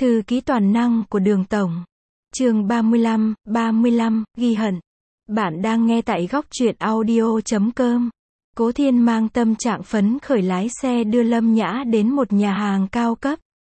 Thư ký toàn năng của Đường Tổng. Chương 35, ghi hận. Bạn đang nghe tại góc truyện audio.com. Cố Thiên mang tâm trạng phấn khởi lái xe đưa Lâm Nhã đến một nhà hàng cao cấp.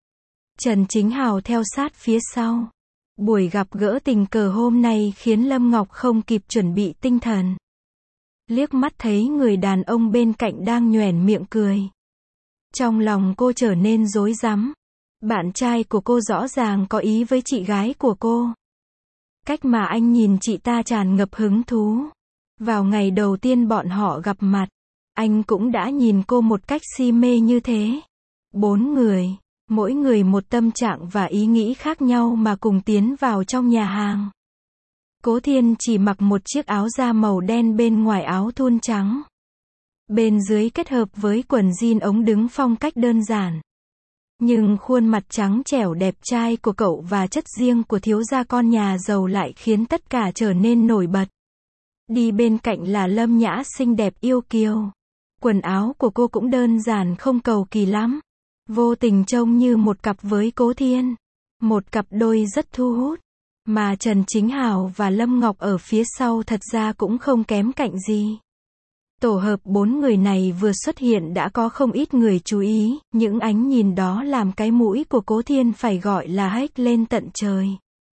Trần Chính Hào theo sát phía sau. Buổi gặp gỡ tình cờ hôm nay khiến Lâm Ngọc không kịp chuẩn bị tinh thần. Liếc mắt thấy người đàn ông bên cạnh đang nhoẻn miệng cười. Trong lòng cô trở nên rối rắm. Bạn trai của cô rõ ràng có ý với chị gái của cô. Cách mà anh nhìn chị ta tràn ngập hứng thú. Vào ngày đầu tiên bọn họ gặp mặt, anh cũng đã nhìn cô một cách si mê như thế. 4 người, mỗi người một tâm trạng và ý nghĩ khác nhau mà cùng tiến vào trong nhà hàng. Cố Thiên chỉ mặc một chiếc áo da màu đen bên ngoài áo thun trắng. Bên dưới kết hợp với quần jean ống đứng phong cách đơn giản. Nhưng khuôn mặt trắng trẻo đẹp trai của cậu và chất riêng của thiếu gia con nhà giàu lại khiến tất cả trở nên nổi bật. Đi bên cạnh là Lâm Nhã xinh đẹp yêu kiều. Quần áo của cô cũng đơn giản không cầu kỳ lắm. Vô tình trông như một cặp với Cố Thiên. Một cặp đôi rất thu hút. Mà Trần Chính Hào và Lâm Ngọc ở phía sau thật ra cũng không kém cạnh gì. Tổ hợp 4 người này vừa xuất hiện đã có không ít người chú ý, những ánh nhìn đó làm cái mũi của Cố Thiên phải gọi là hếch lên tận trời.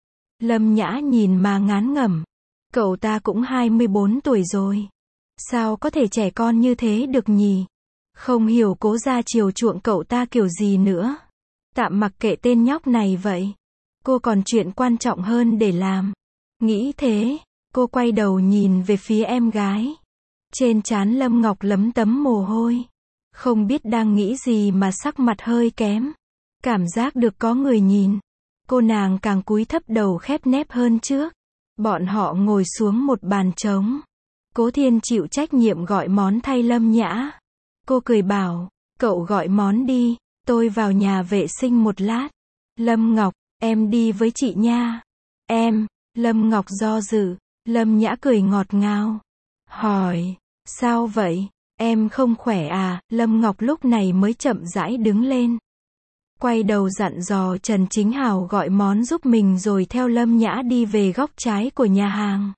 Lâm Nhã nhìn mà ngán ngẩm. Cậu ta cũng 24 tuổi rồi. Sao có thể trẻ con như thế được nhỉ? Không hiểu Cố gia chiều chuộng cậu ta kiểu gì nữa. Tạm mặc kệ tên nhóc này vậy. Cô còn chuyện quan trọng hơn để làm. Nghĩ thế, cô quay đầu nhìn về phía em gái. Trên trán Lâm Ngọc lấm tấm mồ hôi. Không biết đang nghĩ gì mà sắc mặt hơi kém. Cảm giác được có người nhìn. Cô nàng càng cúi thấp đầu khép nép hơn trước. Bọn họ ngồi xuống một bàn trống. Cố Thiên chịu trách nhiệm gọi món thay Lâm Nhã. Cô cười bảo, cậu gọi món đi, tôi vào nhà vệ sinh một lát. Lâm Ngọc, em đi với chị nha. Em, Lâm Ngọc do dự. Lâm Nhã cười ngọt ngào. Hỏi, sao vậy? Em không khỏe à? Lâm Ngọc lúc này mới chậm rãi đứng lên. Quay đầu dặn dò Trần Chính Hào gọi món giúp mình rồi theo Lâm Nhã đi về góc trái của nhà hàng.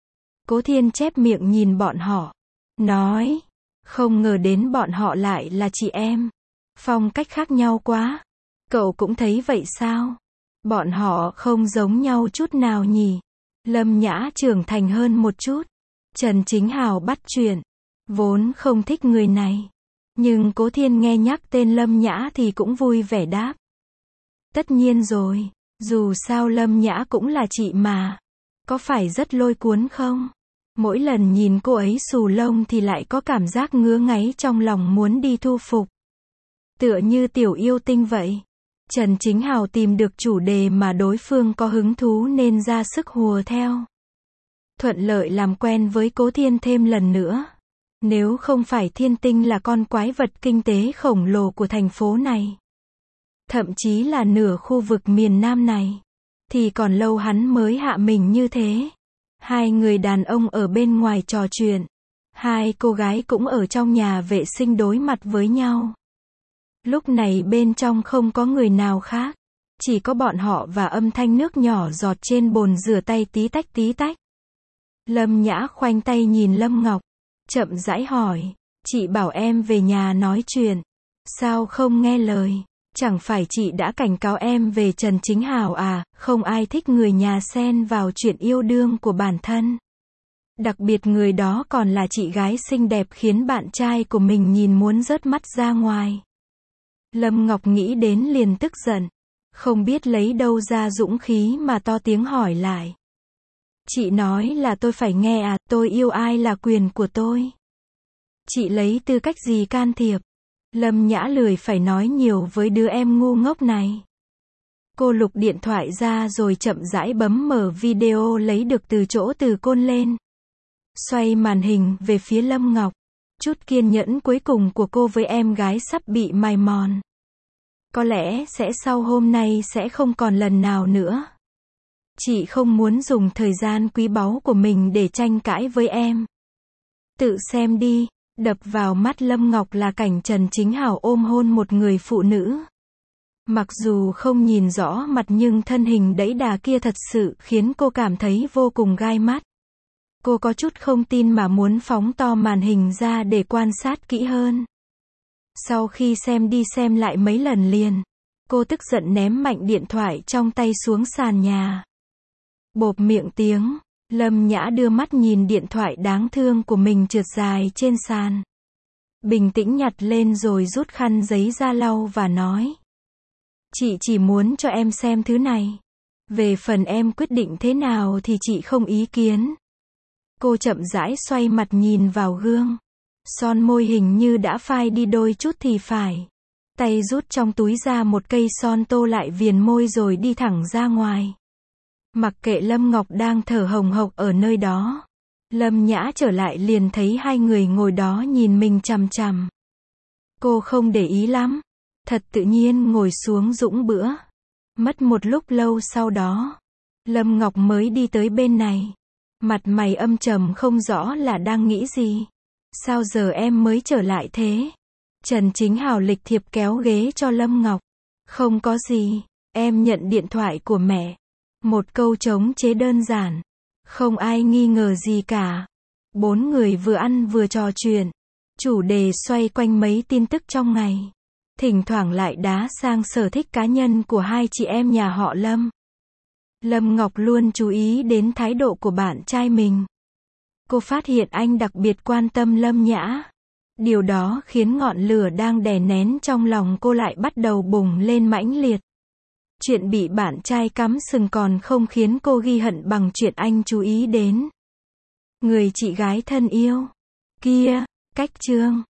Cố Thiên chép miệng nhìn bọn họ. Nói, không ngờ đến bọn họ lại là chị em. Phong cách khác nhau quá. Cậu cũng thấy vậy sao? Bọn họ không giống nhau chút nào nhỉ? Lâm Nhã trưởng thành hơn một chút. Trần Chính Hào bắt chuyện. Vốn không thích người này. Nhưng Cố Thiên nghe nhắc tên Lâm Nhã thì cũng vui vẻ đáp. Tất nhiên rồi. Dù sao Lâm Nhã cũng là chị mà. Có phải rất lôi cuốn không? Mỗi lần nhìn cô ấy xù lông thì lại có cảm giác ngứa ngáy trong lòng muốn đi thu phục. Tựa như tiểu yêu tinh vậy. Trần Chính Hào tìm được chủ đề mà đối phương có hứng thú nên ra sức hùa theo. Thuận lợi làm quen với Cố Thiên thêm lần nữa. Nếu không phải Thiên Tinh là con quái vật kinh tế khổng lồ của thành phố này, thậm chí là nửa khu vực miền Nam này, thì còn lâu hắn mới hạ mình như thế. Hai người đàn ông ở bên ngoài trò chuyện. Hai cô gái cũng ở trong nhà vệ sinh đối mặt với nhau. Lúc này bên trong không có người nào khác. Chỉ có bọn họ và âm thanh nước nhỏ giọt trên bồn rửa tay tí tách tí tách. Lâm Nhã khoanh tay nhìn Lâm Ngọc. Chậm rãi hỏi. Chị bảo em về nhà nói chuyện. Sao không nghe lời? Chẳng phải chị đã cảnh cáo em về Trần Chính Hào à? Không ai thích người nhà xen vào chuyện yêu đương của bản thân. Đặc biệt người đó còn là chị gái xinh đẹp khiến bạn trai của mình nhìn muốn rớt mắt ra ngoài. Lâm Ngọc nghĩ đến liền tức giận. Không biết lấy đâu ra dũng khí mà to tiếng hỏi lại. Chị nói là tôi phải nghe à? Tôi yêu ai là quyền của tôi. Chị lấy tư cách gì can thiệp? Lâm Nhã lười phải nói nhiều với đứa em ngu ngốc này. Cô lục điện thoại ra rồi chậm rãi bấm mở video lấy được từ chỗ từ côn lên. Xoay màn hình về phía Lâm Ngọc. Chút kiên nhẫn cuối cùng của cô với em gái sắp bị mài mòn. Có lẽ sẽ sau hôm nay sẽ không còn lần nào nữa. Chị không muốn dùng thời gian quý báu của mình để tranh cãi với em. Tự xem đi. Đập vào mắt Lâm Ngọc là cảnh Trần Chính Hào ôm hôn một người phụ nữ. Mặc dù không nhìn rõ mặt nhưng thân hình đẫy đà kia thật sự khiến cô cảm thấy vô cùng gai mắt. Cô có chút không tin mà muốn phóng to màn hình ra để quan sát kỹ hơn. Sau khi xem đi xem lại mấy lần liền, cô tức giận ném mạnh điện thoại trong tay xuống sàn nhà. Bộp miệng tiếng, Lâm Nhã đưa mắt nhìn điện thoại đáng thương của mình trượt dài trên sàn. Bình tĩnh nhặt lên rồi rút khăn giấy ra lau và nói. Chị chỉ muốn cho em xem thứ này. Về phần em quyết định thế nào thì chị không ý kiến. Cô chậm rãi xoay mặt nhìn vào gương. Son môi hình như đã phai đi đôi chút thì phải. Tay rút trong túi ra một cây son tô lại viền môi rồi đi thẳng ra ngoài. Mặc kệ Lâm Ngọc đang thở hồng hộc ở nơi đó. Lâm Nhã trở lại liền thấy hai người ngồi đó nhìn mình chằm chằm. Cô không để ý lắm. Thật tự nhiên ngồi xuống dũng bữa. Mất một lúc lâu sau đó, Lâm Ngọc mới đi tới bên này. Mặt mày âm trầm không rõ là đang nghĩ gì. Sao giờ em mới trở lại thế? Trần Chính Hào lịch thiệp kéo ghế cho Lâm Ngọc. Không có gì, em nhận điện thoại của mẹ. Một câu trống chế đơn giản. Không ai nghi ngờ gì cả. Bốn người vừa ăn vừa trò chuyện. Chủ đề xoay quanh mấy tin tức trong ngày. Thỉnh thoảng lại đá sang sở thích cá nhân của hai chị em nhà họ Lâm. Lâm Ngọc luôn chú ý đến thái độ của bạn trai mình. Cô phát hiện anh đặc biệt quan tâm Lâm Nhã. Điều đó khiến ngọn lửa đang đè nén trong lòng cô lại bắt đầu bùng lên mãnh liệt. Chuyện bị bạn trai cắm sừng còn không khiến cô ghi hận bằng chuyện anh chú ý đến người chị gái thân yêu kia. Cách chương